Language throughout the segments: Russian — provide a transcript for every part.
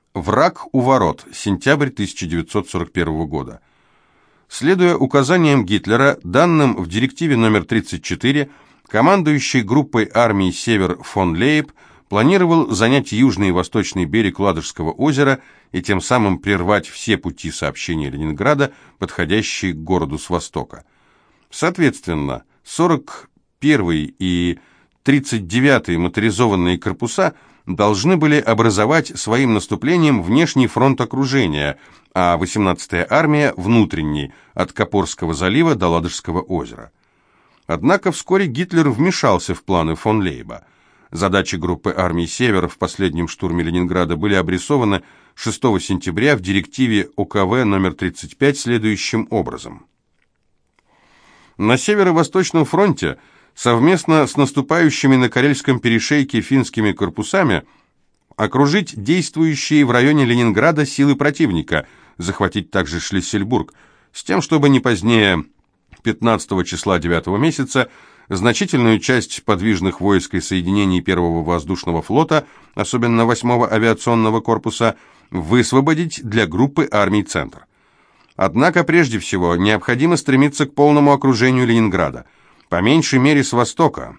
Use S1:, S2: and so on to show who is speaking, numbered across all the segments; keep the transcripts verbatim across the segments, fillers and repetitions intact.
S1: Враг у ворот. Сентябрь тысяча девятьсот сорок первого года. Следуя указаниям Гитлера, данным в директиве номер тридцать четыре, командующий группой армий «Север» фон Лейб планировал занять южный и восточный берег Ладожского озера и тем самым прервать все пути сообщения Ленинграда, подходящие к городу с востока. Соответственно, сорок первый и тридцать девятый моторизованные корпуса должны были образовать своим наступлением внешний фронт окружения, а восемнадцатая армия – внутренний, от Копорского залива до Ладожского озера. Однако вскоре Гитлер вмешался в планы фон Лейба. Задачи группы армий «Север» в последнем штурме Ленинграда были обрисованы шестого сентября в директиве О К В номер тридцать пять следующим образом. На Северо-Восточном фронте совместно с наступающими на Карельском перешейке финскими корпусами окружить действующие в районе Ленинграда силы противника, захватить также Шлиссельбург, с тем, чтобы не позднее пятнадцатого числа девятого месяца значительную часть подвижных войск и соединений Первого воздушного флота, особенно восьмого авиационного корпуса, высвободить для группы армий «Центр». Однако, прежде всего, необходимо стремиться к полному окружению Ленинграда, по меньшей мере с востока,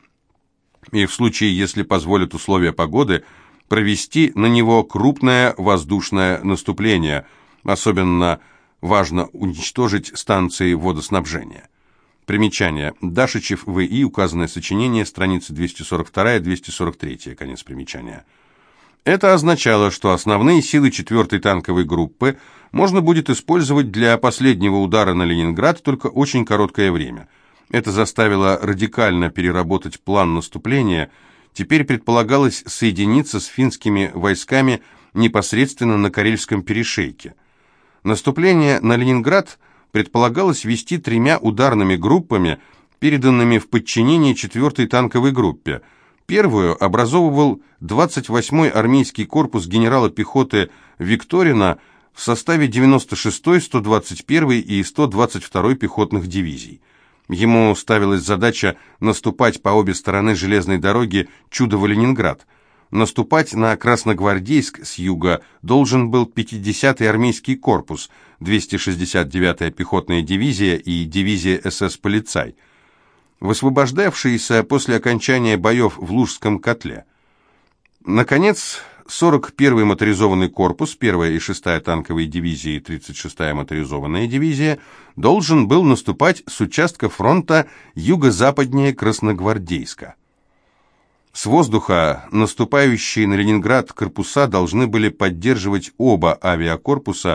S1: и в случае, если позволят условия погоды, провести на него крупное воздушное наступление, особенно важно уничтожить станции водоснабжения. Примечание. Дашичев В И. Указанное сочинение, страницы двести сорок два - двести сорок три. Конец примечания. Это означало, что основные силы четвёртой танковой группы можно будет использовать для последнего удара на Ленинград только очень короткое время. Это заставило радикально переработать план наступления. Теперь предполагалось соединиться с финскими войсками непосредственно на Карельском перешейке. Наступление на Ленинград предполагалось вести тремя ударными группами, переданными в подчинение четвёртой танковой группе. Первую образовывал двадцать восьмой армейский корпус генерала пехоты Викторина в составе девяносто шестой, сто двадцать первой и сто двадцать второй пехотных дивизий. Ему ставилась задача наступать по обе стороны железной дороги Чудово-Ленинград. Наступать на Красногвардейск с юга должен был пятидесятый армейский корпус, двести шестьдесят девятая пехотная дивизия и дивизия С С «Полицай», высвобождавшиеся после окончания боев в Лужском котле. Наконец, сорок первый моторизованный корпус, первая и шестая танковые дивизии и тридцать шестая моторизованная дивизия должен был наступать с участка фронта юго-западнее Красногвардейска. С воздуха наступающие на Ленинград корпуса должны были поддерживать оба авиакорпуса,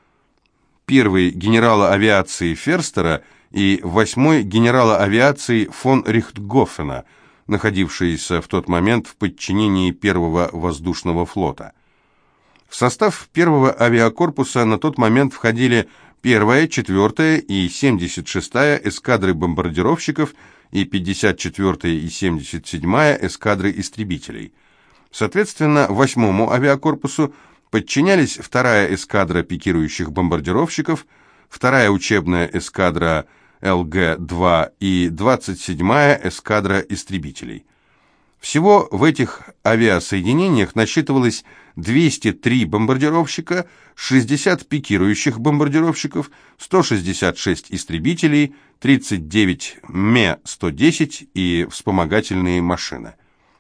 S1: первый генерала авиации Ферстера и восьмой генерала авиации фон Рихтгофена, находившиеся в тот момент в подчинении Первого воздушного флота. В состав Первого авиакорпуса на тот момент входили первая, четвёртая и семьдесят шестая эскадры бомбардировщиков и пятьдесят четвёртая и семьдесят седьмая эскадры истребителей. Соответственно, восьмому авиакорпусу подчинялись вторая эскадра пикирующих бомбардировщиков, вторая учебная эскадра Л Г два и двадцать седьмая эскадра истребителей. Всего в этих авиасоединениях насчитывалось двести три бомбардировщика, шестьдесят пикирующих бомбардировщиков, сто шестьдесят шесть истребителей, тридцать девять Ме сто десять и вспомогательные машины.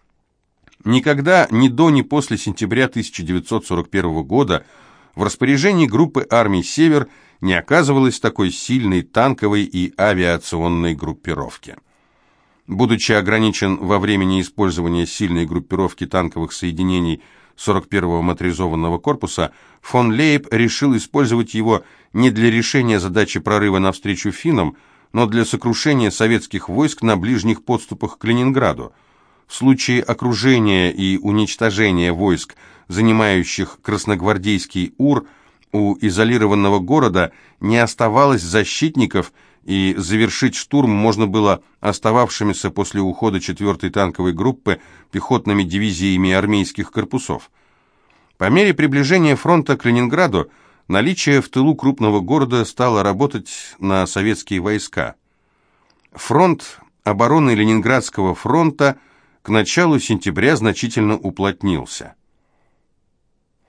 S1: Никогда ни до, ни после сентября тысяча девятьсот сорок первого года в распоряжении группы армий «Север» не оказывалось такой сильной танковой и авиационной группировки. Будучи ограничен во времени использования сильной группировки танковых соединений сорок первого моторизованного корпуса, фон Лейб решил использовать его не для решения задачи прорыва навстречу финнам, но для сокрушения советских войск на ближних подступах к Ленинграду. В случае окружения и уничтожения войск, занимающих Красногвардейский Ур, у изолированного города не оставалось защитников, и завершить штурм можно было остававшимися после ухода четвёртой танковой группы пехотными дивизиями армейских корпусов. По мере приближения фронта к Ленинграду наличие в тылу крупного города стало работать на советские войска. Фронт обороны Ленинградского фронта к началу сентября значительно уплотнился.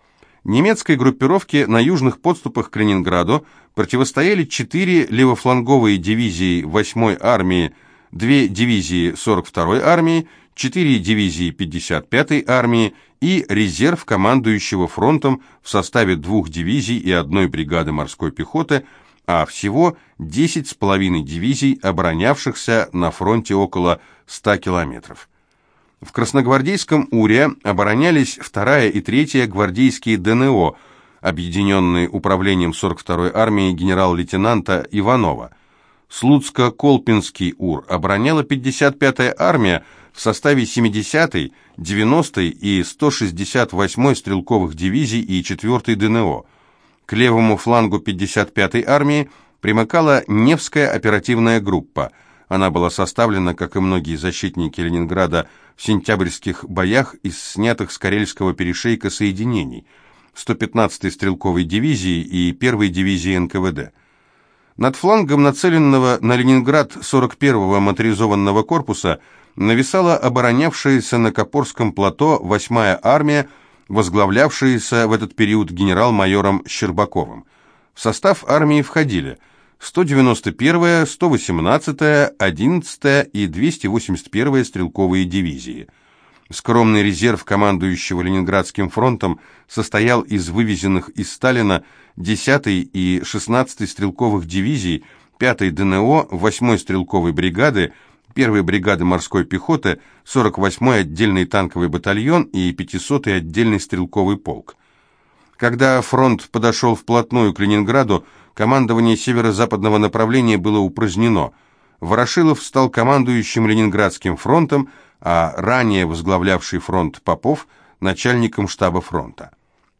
S1: Немецкой группировке на южных подступах к Ленинграду противостояли четыре левофланговые дивизии восьмой армии, две дивизии сорок второй армии, четыре дивизии пятьдесят пятой армии и резерв командующего фронтом в составе двух дивизий и одной бригады морской пехоты, а всего десять с половиной дивизий, оборонявшихся на фронте около ста километров. В Красногвардейском УРе оборонялись вторая и третья гвардейские ДНО, объединенные управлением сорок второй армии генерал-лейтенанта Иванова. Слуцко-Колпинский УР обороняла пятьдесят пятая армия в составе семидесятой, девяностой и сто шестьдесят восьмой стрелковых дивизий и четвертой ДНО. К левому флангу пятьдесят пятой армии примыкала Невская оперативная группа. Она была составлена, как и многие защитники Ленинграда, в сентябрьских боях из снятых с Карельского перешейка соединений сто пятнадцатой стрелковой дивизии и первой дивизии эн ка вэ дэ. Над флангом нацеленного на Ленинград сорок первого моторизованного корпуса нависала оборонявшаяся на Копорском плато восьмая армия, возглавлявшаяся в этот период генерал-майором Щербаковым. В состав армии входили сто девяносто первая, сто восемнадцатая, одиннадцатая и двести восемьдесят первая стрелковые дивизии. Скромный резерв командующего Ленинградским фронтом состоял из вывезенных из Сталина десятой и шестнадцатой стрелковых дивизий, пятой ДНО, восьмой стрелковой бригады, первой бригады морской пехоты, сорок восьмой отдельный танковый батальон и пятисотый отдельный стрелковый полк. Когда фронт подошел вплотную к Ленинграду, командование северо-западного направления было упразднено. Ворошилов стал командующим Ленинградским фронтом, а ранее возглавлявший фронт Попов – начальником штаба фронта.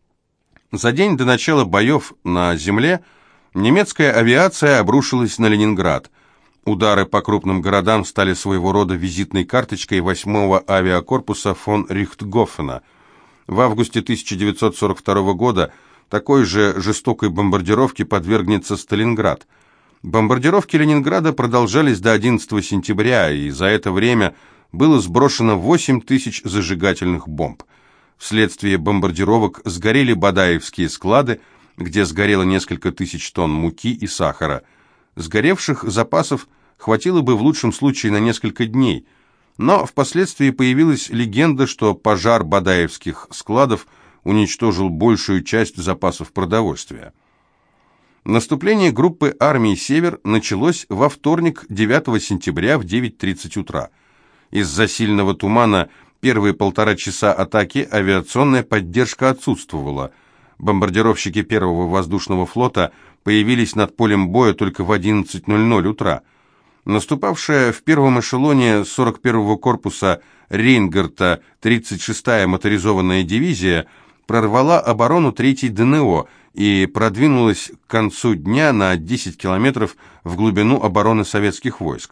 S1: За день до начала боев на земле немецкая авиация обрушилась на Ленинград. Удары по крупным городам стали своего рода визитной карточкой восьмого авиакорпуса фон Рихтгофена. В августе тысяча девятьсот сорок второго года такой же жестокой бомбардировке подвергнется Сталинград. Бомбардировки Ленинграда продолжались до одиннадцатого сентября, и за это время было сброшено восемь тысяч зажигательных бомб. Вследствие бомбардировок сгорели Бадаевские склады, где сгорело несколько тысяч тонн муки и сахара. Сгоревших запасов хватило бы в лучшем случае на несколько дней, но впоследствии появилась легенда, что пожар Бадаевских складов уничтожил большую часть запасов продовольствия. Наступление группы армий «Север» началось во вторник, девятого сентября в девять тридцать утра. Из-за сильного тумана первые полтора часа атаки авиационная поддержка отсутствовала. Бомбардировщики первого воздушного флота появились над полем боя только в одиннадцать ноль ноль утра. Наступавшая в первом эшелоне сорок первого корпуса Рейнгарта тридцать шестая моторизованная дивизия прорвала оборону третьей ДНО и продвинулась к концу дня на десять километров в глубину обороны советских войск.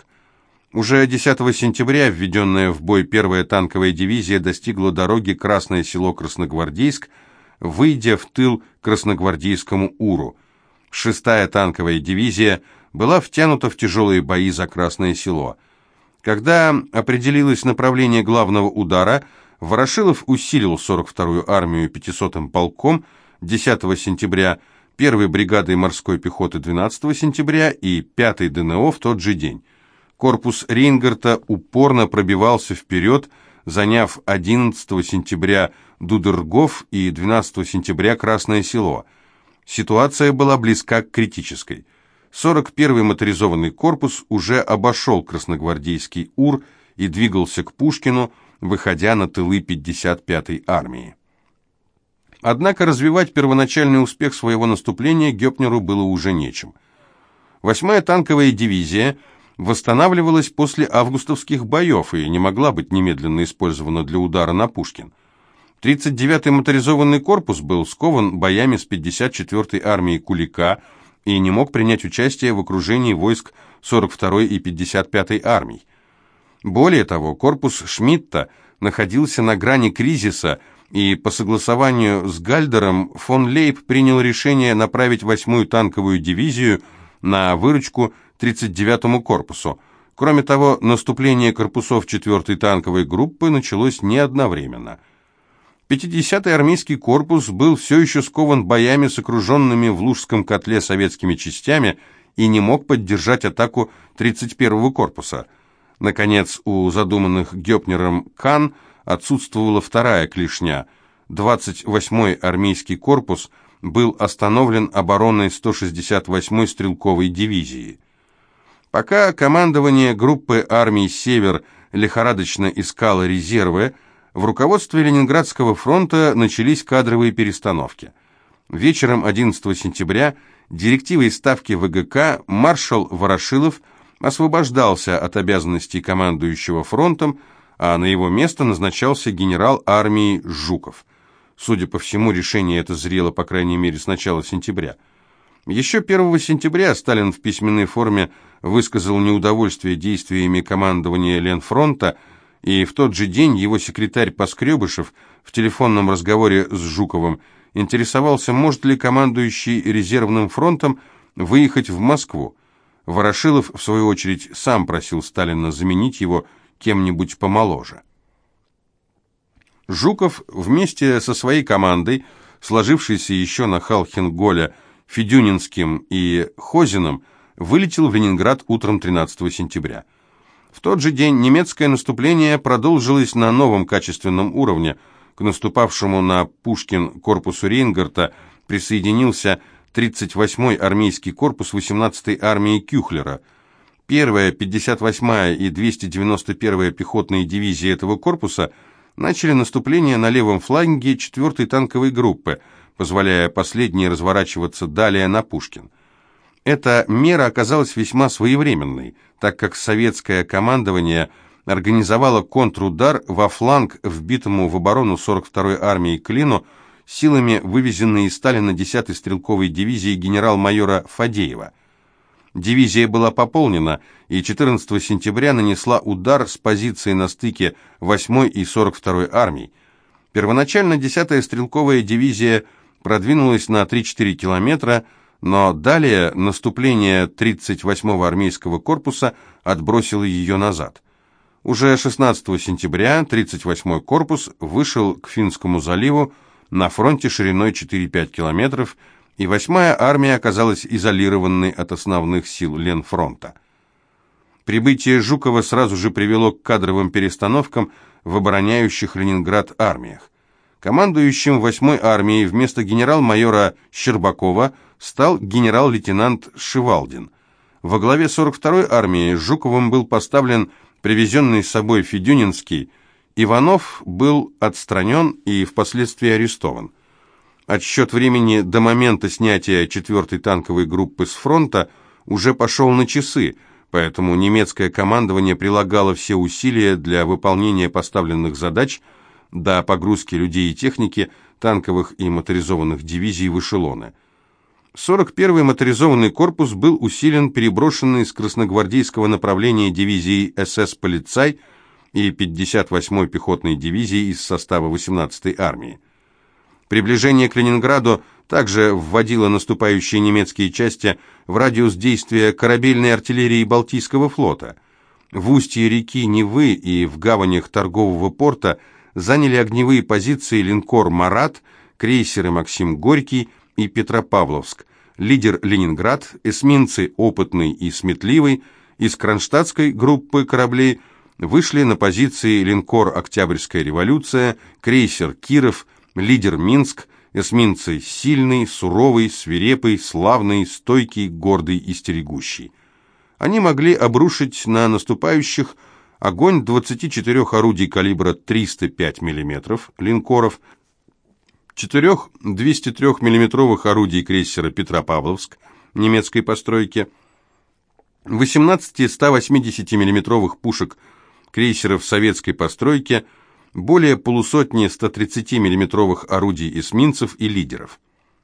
S1: Уже десятого сентября введенная в бой первая танковая дивизия достигла дороги Красное Село-Красногвардейск, выйдя в тыл Красногвардейскому УРу. Шестая танковая дивизия была втянута в тяжелые бои за Красное Село. Когда определилось направление главного удара, Ворошилов усилил сорок вторую армию пятисотым полком десятого сентября, первой бригадой морской пехоты двенадцатого сентября и пятой ДНО в тот же день. Корпус Рейнгарта упорно пробивался вперед, заняв одиннадцатого сентября Дудергоф и двенадцатого сентября Красное Село. Ситуация была близка к критической. сорок первый моторизованный корпус уже обошел Красногвардейский УР и двигался к Пушкину, выходя на тылы пятьдесят пятой армии. Однако развивать первоначальный успех своего наступления Гёпнеру было уже нечем. Восьмая танковая дивизия восстанавливалась после августовских боев и не могла быть немедленно использована для удара на Пушкин. тридцать девятый моторизованный корпус был скован боями с пятьдесят четвёртой армией Кулика и не мог принять участие в окружении войск сорок второй и пятьдесят пятой армий. Более того, корпус Шмидта находился на грани кризиса, и по согласованию с Гальдером фон Лейб принял решение направить восьмую танковую дивизию на выручку тридцать девятому корпусу. Кроме того, наступление корпусов четвёртой танковой группы началось не одновременно. пятидесятый армейский корпус был все еще скован боями с окруженными в Лужском котле советскими частями и не мог поддержать атаку тридцать первого корпуса. Наконец, у задуманных Гёпнером Кан отсутствовала вторая клешня. двадцать восьмой армейский корпус был остановлен обороной сто шестьдесят восьмой стрелковой дивизии. Пока командование группы армий «Север» лихорадочно искало резервы, в руководстве Ленинградского фронта начались кадровые перестановки. Вечером одиннадцатого сентября директивой ставки ВГК маршал Ворошилов освобождался от обязанностей командующего фронтом, а на его место назначался генерал армии Жуков. Судя по всему, решение это зрело, по крайней мере, с начала сентября. Еще первого сентября Сталин в письменной форме высказал неудовольствие действиями командования Ленфронта, и в тот же день его секретарь Поскребышев в телефонном разговоре с Жуковым интересовался, может ли командующий резервным фронтом выехать в Москву. Ворошилов, в свою очередь, сам просил Сталина заменить его кем-нибудь помоложе. Жуков вместе со своей командой, сложившейся еще на Халхин-Голе, Федюнинским и Хозиным, вылетел в Ленинград утром тринадцатого сентября. В тот же день немецкое наступление продолжилось на новом качественном уровне. К наступавшему на Пушкин корпусу Рейнгарта присоединился тридцать восьмой армейский корпус восемнадцатой армии Кюхлера. Первая, пятьдесят восьмая и двести девяносто первая пехотные дивизии этого корпуса начали наступление на левом фланге четвёртой танковой группы, позволяя последней разворачиваться далее на Пушкин. Эта мера оказалась весьма своевременной, так как советское командование организовало контрудар во фланг вбитому в оборону сорок второй армии Клину силами вывезенной из Сталина десятой стрелковой дивизии генерал-майора Фадеева. Дивизия была пополнена и четырнадцатого сентября нанесла удар с позиции на стыке восьмой и сорок второй армий. Первоначально десятая стрелковая дивизия продвинулась на три-четыре километра, но далее наступление тридцать восьмого армейского корпуса отбросило ее назад. Уже шестнадцатого сентября тридцать восьмой корпус вышел к Финскому заливу на фронте шириной четыре-пять километров, и восьмая армия оказалась изолированной от основных сил Ленфронта. Прибытие Жукова сразу же привело к кадровым перестановкам в обороняющих Ленинград армиях. Командующим восьмой армией вместо генерал-майора Щербакова стал генерал-лейтенант Шивалдин. Во главе сорок второй армии Жуковым был поставлен привезенный с собой Федюнинский. Иванов был отстранен и впоследствии арестован. Отсчет времени до момента снятия четвёртой танковой группы с фронта уже пошел на часы, поэтому немецкое командование прилагало все усилия для выполнения поставленных задач до погрузки людей и техники танковых и моторизованных дивизий в эшелоны. сорок первый моторизованный корпус был усилен переброшенной с красногвардейского направления дивизией СС «Полицай» и пятьдесят восьмой пехотной дивизией из состава восемнадцатой армии. Приближение к Ленинграду также вводило наступающие немецкие части в радиус действия корабельной артиллерии Балтийского флота. В устье реки Невы и в гаванях торгового порта заняли огневые позиции линкор «Марат», крейсеры «Максим Горький» и «Петропавловск», лидер «Ленинград», эсминцы «Опытный» и «Сметливый» из кронштадтской группы кораблей вышли на позиции линкор «Октябрьская революция», крейсер «Киров», лидер «Минск», эсминцы «Сильный», «Суровый», «Свирепый», «Славный», «Стойкий», «Гордый» и «Стерегущий». Они могли обрушить на наступающих огонь двадцати четырёх орудий калибра триста пять миллиметров линкоров, четырёх двухсот трёх миллиметровых орудий крейсера «Петропавловск» немецкой постройки, восемнадцати ста восьмидесяти миллиметровых пушек крейсеров советской постройки, более полусотни ста тридцати миллиметровых орудий эсминцев и лидеров.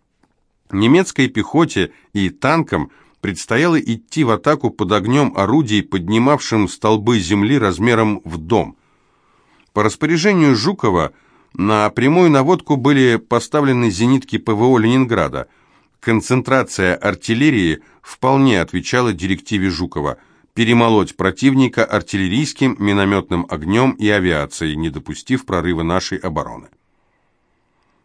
S1: Немецкой пехоте и танкам предстояло идти в атаку под огнем орудий, поднимавшим столбы земли размером в дом. По распоряжению Жукова на прямую наводку были поставлены зенитки ПВО Ленинграда. Концентрация артиллерии вполне отвечала директиве Жукова перемолоть противника артиллерийским, минометным огнем и авиацией, не допустив прорыва нашей обороны.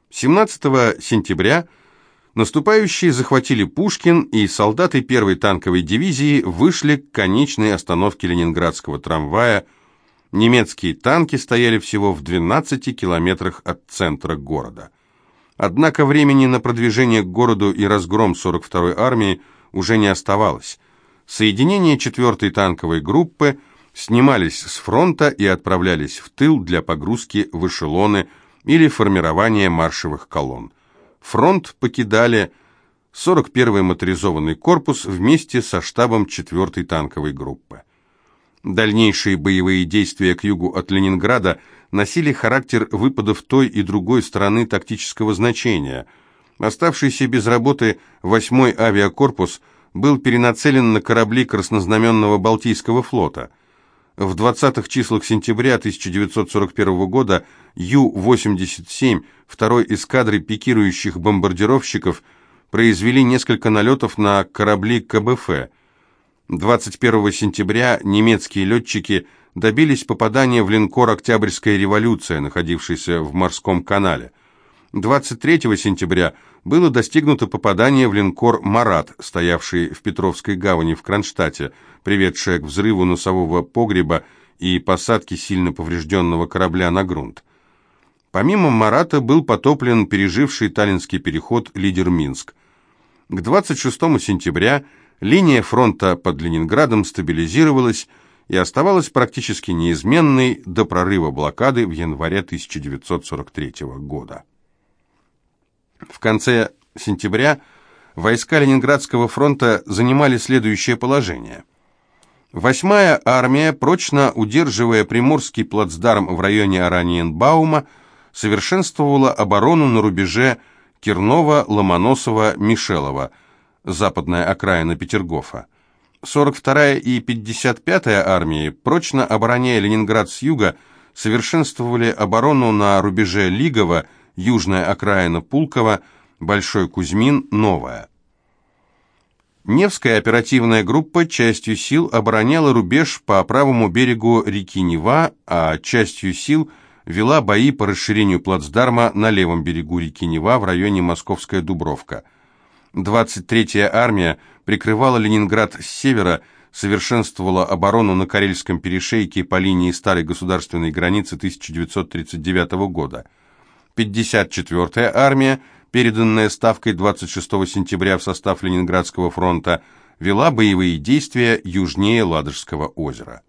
S1: семнадцатого сентября наступающие захватили Пушкин, и солдаты первой танковой дивизии вышли к конечной остановке ленинградского трамвая. Немецкие танки стояли всего в двенадцати километрах от центра города. Однако времени на продвижение к городу и разгром сорок второй армии уже не оставалось. Соединения четвертой танковой группы снимались с фронта и отправлялись в тыл для погрузки в эшелоны или формирования маршевых колонн. Фронт покидали сорок первый моторизованный корпус вместе со штабом четвертой танковой группы. Дальнейшие боевые действия к югу от Ленинграда носили характер выпадов той и другой стороны тактического значения. Оставшийся без работы восьмой авиакорпус был перенацелен на корабли краснознаменного Балтийского флота. В двадцатых числах сентября тысяча девятьсот сорок первого года Ю восемьдесят семь второй эскадры пикирующих бомбардировщиков произвели несколько налетов на корабли ка бэ эф. двадцать первого сентября немецкие летчики добились попадания в линкор «Октябрьская революция», находившийся в морском канале. двадцать третьего сентября было достигнуто попадание в линкор «Марат», стоявший в Петровской гавани в Кронштадте, приведшее к взрыву носового погреба и посадке сильно поврежденного корабля на грунт. Помимо «Марата» был потоплен переживший Таллинский переход лидер Минск. К двадцать шестому сентября линия фронта под Ленинградом стабилизировалась и оставалась практически неизменной до прорыва блокады в январе тысяча девятьсот сорок третьего года. В конце сентября войска Ленинградского фронта занимали следующее положение. Восьмая армия, прочно удерживая Приморский плацдарм в районе Ораниенбаума, совершенствовала оборону на рубеже Кирнова, Ломоносова, Мишелова, западная окраина Петергофа. сорок вторая и пятьдесят пятая армии, прочно обороняя Ленинград с юга, совершенствовали оборону на рубеже Лигово, южная окраина Пулково, Большой Кузьмин, Новая. Невская оперативная группа частью сил обороняла рубеж по правому берегу реки Нева, а частью сил вела бои по расширению плацдарма на левом берегу реки Нева в районе Московская Дубровка. двадцать третья армия прикрывала Ленинград с севера, совершенствовала оборону на Карельском перешейке по линии старой государственной границы тысяча девятьсот тридцать девятого года. пятьдесят четвёртая армия, переданная Ставкой двадцать шестого сентября в состав Ленинградского фронта, вела боевые действия южнее Ладожского озера.